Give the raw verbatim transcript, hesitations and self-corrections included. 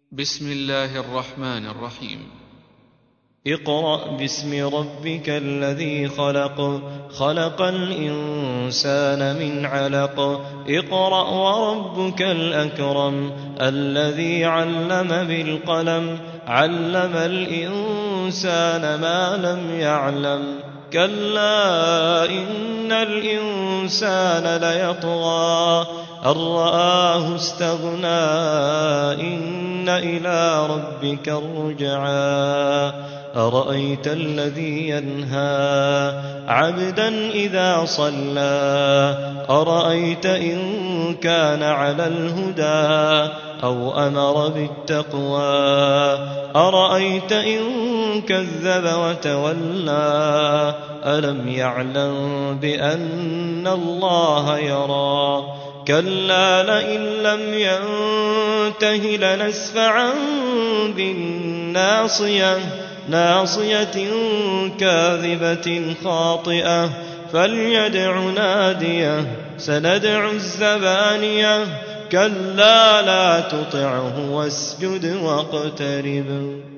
بسم الله الرحمن الرحيم. اقرأ باسم ربك الذي خلق خلق الإنسان من علق اقرأ وربك الأكرم الذي علم بالقلم علم الإنسان ما لم يعلم كلا إن الإنسان ليطغى أن رآه استغنى إن إلى ربك الرجعى أرأيت الذي ينهى عبدا إذا صلى أرأيت إن كان على الهدى أو أمر بالتقوى أرأيت إن كذب وتولى ألم يعلم بأن الله يرى كلا لئن لم ينته لنسفعا بالناصية ناصية كاذبة خاطئة فليدع ناديه سندع الزبانية كلا لا تطعه واسجد واقترب.